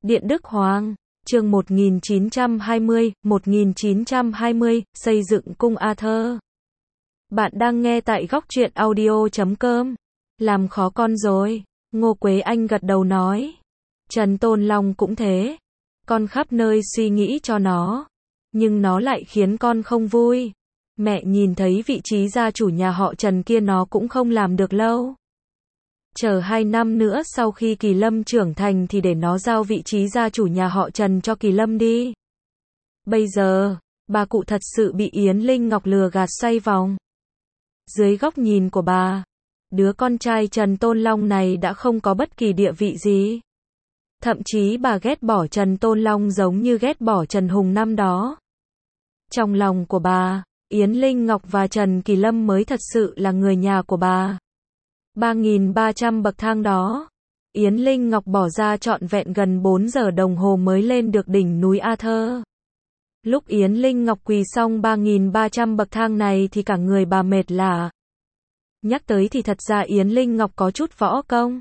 Điện Đức Hoàng, chương 1920, xây dựng cung Arthur. Bạn đang nghe tại góc truyện audio.com. Làm khó con rồi, Ngô Quế Anh gật đầu nói. Trần Tôn Long cũng thế. Con khắp nơi suy nghĩ cho nó, nhưng nó lại khiến con không vui. Mẹ nhìn thấy vị trí gia chủ nhà họ Trần kia nó cũng không làm được lâu. Chờ 2 năm nữa sau khi Kỳ Lâm trưởng thành thì để nó giao vị trí gia chủ nhà họ Trần cho Kỳ Lâm đi. Bây giờ, bà cụ thật sự bị Yến Linh Ngọc lừa gạt xoay vòng. Dưới góc nhìn của bà, đứa con trai Trần Tôn Long này đã không có bất kỳ địa vị gì. Thậm chí bà ghét bỏ Trần Tôn Long giống như ghét bỏ Trần Hùng năm đó. Trong lòng của bà, Yến Linh Ngọc và Trần Kỳ Lâm mới thật sự là người nhà của bà. 3.300 bậc thang đó, Yến Linh Ngọc bỏ ra trọn vẹn gần 4 giờ đồng hồ mới lên được đỉnh núi Arthur. Lúc Yến Linh Ngọc quỳ xong 3.300 bậc thang này thì cả người bà mệt lả. Nhắc tới thì thật ra Yến Linh Ngọc có chút võ công.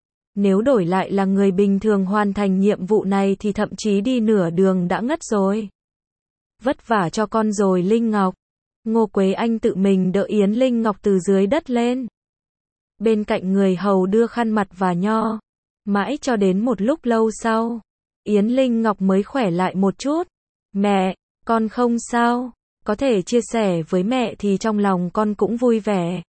Nếu đổi lại là người bình thường hoàn thành nhiệm vụ này thì thậm chí đi nửa đường đã ngất rồi. Vất vả cho con rồi Linh Ngọc. Ngô Quế Anh tự mình đỡ Yến Linh Ngọc từ dưới đất lên. Bên cạnh người hầu đưa khăn mặt và nho. Mãi cho đến một lúc lâu sau, Yến Linh Ngọc mới khỏe lại một chút. Mẹ, con không sao. Có thể chia sẻ với mẹ thì trong lòng con cũng vui vẻ.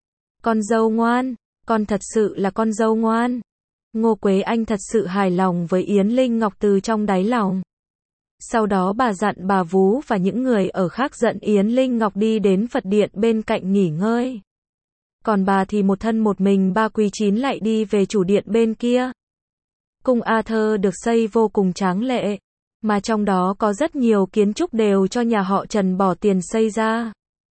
Con dâu ngoan, con thật sự là con dâu ngoan. Ngô Quế Anh thật sự hài lòng với Yến Linh Ngọc từ trong đáy lòng. Sau đó bà dặn bà Vú và những người ở khác dẫn Yến Linh Ngọc đi đến Phật điện bên cạnh nghỉ ngơi. Còn bà thì một thân một mình ba quý chín lại đi về chủ điện bên kia. Cung Arthur được xây vô cùng tráng lệ, mà trong đó có rất nhiều kiến trúc đều cho nhà họ Trần bỏ tiền xây ra.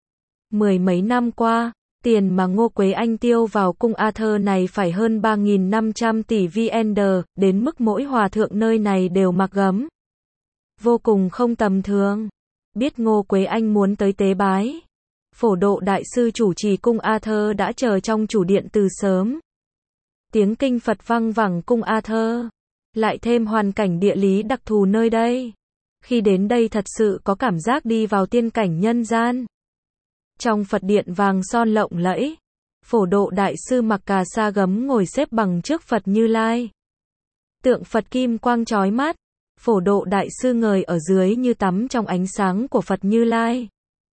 Mười mấy năm qua, tiền mà Ngô Quế Anh tiêu vào cung Arthur này phải hơn 3.500 tỷ VND, đến mức mỗi hòa thượng nơi này đều mặc gấm. Vô cùng không tầm thường. Biết Ngô Quế Anh muốn tới tế bái, Phổ Độ Đại Sư chủ trì cung Arthur đã chờ trong chủ điện từ sớm. Tiếng kinh Phật vang vẳng cung Arthur, lại thêm hoàn cảnh địa lý đặc thù nơi đây. Khi đến đây thật sự có cảm giác đi vào tiên cảnh nhân gian. Trong Phật điện vàng son lộng lẫy, Phổ Độ Đại Sư mặc cà sa gấm ngồi xếp bằng trước Phật Như Lai. Tượng Phật kim quang chói mắt, Phổ Độ Đại Sư ngồi ở dưới như tắm trong ánh sáng của Phật Như Lai.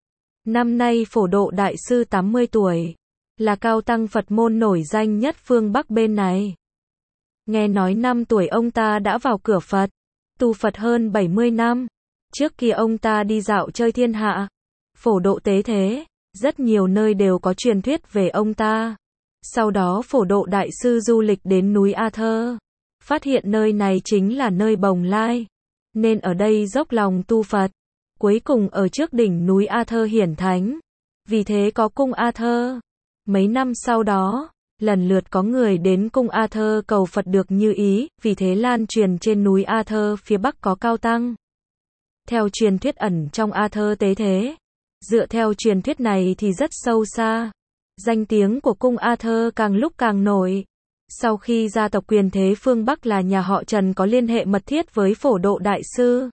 Năm nay Phổ Độ Đại Sư 80 tuổi, là cao tăng Phật môn nổi danh nhất phương Bắc bên này. Nghe nói 5 tuổi ông ta đã vào cửa Phật, tu Phật hơn 70 năm. Trước kia ông ta đi dạo chơi thiên hạ, Phổ Độ tế thế, rất nhiều nơi đều có truyền thuyết về ông ta. Sau đó Phổ Độ Đại Sư du lịch đến núi Arthur, phát hiện nơi này chính là nơi bồng lai, nên ở đây dốc lòng tu Phật. Cuối cùng ở trước đỉnh núi Arthur hiển thánh, vì thế có cung Arthur. Mấy năm sau đó, lần lượt có người đến cung Arthur cầu Phật được như ý, vì thế lan truyền trên núi Arthur phía Bắc có cao tăng. Theo truyền thuyết ẩn trong Arthur tế thế, dựa theo truyền thuyết này thì rất sâu xa. Danh tiếng của cung Arthur càng lúc càng nổi. Sau khi gia tộc quyền thế phương Bắc là nhà họ Trần có liên hệ mật thiết với Phổ Độ Đại Sư,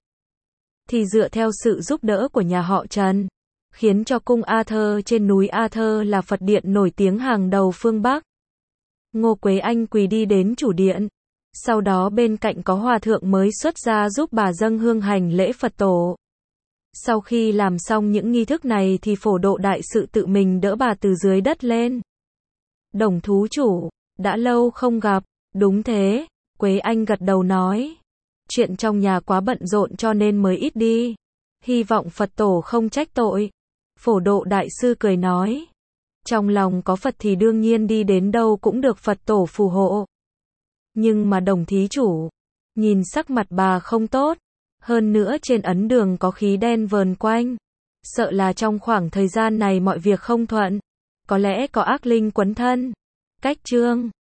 thì dựa theo sự giúp đỡ của nhà họ Trần, khiến cho cung Arthur trên núi Arthur là Phật điện nổi tiếng hàng đầu phương Bắc. Ngô Quế Anh quỳ đi đến chủ điện, sau đó bên cạnh có hòa thượng mới xuất ra giúp bà dâng hương hành lễ Phật tổ. Sau khi làm xong những nghi thức này thì Phổ Độ Đại Sư tự mình đỡ bà từ dưới đất lên. Đồng thú chủ, đã lâu không gặp. Đúng thế, Quế Anh gật đầu nói. Chuyện trong nhà quá bận rộn cho nên mới ít đi. Hy vọng Phật tổ không trách tội. Phổ Độ Đại Sư cười nói. Trong lòng có Phật thì đương nhiên đi đến đâu cũng được Phật tổ phù hộ. Nhưng mà đồng thí chủ, nhìn sắc mặt bà không tốt. Hơn nữa trên ấn đường có khí đen vờn quanh. Sợ là trong khoảng thời gian này mọi việc không thuận. Có lẽ có ác linh quấn thân. Cách chương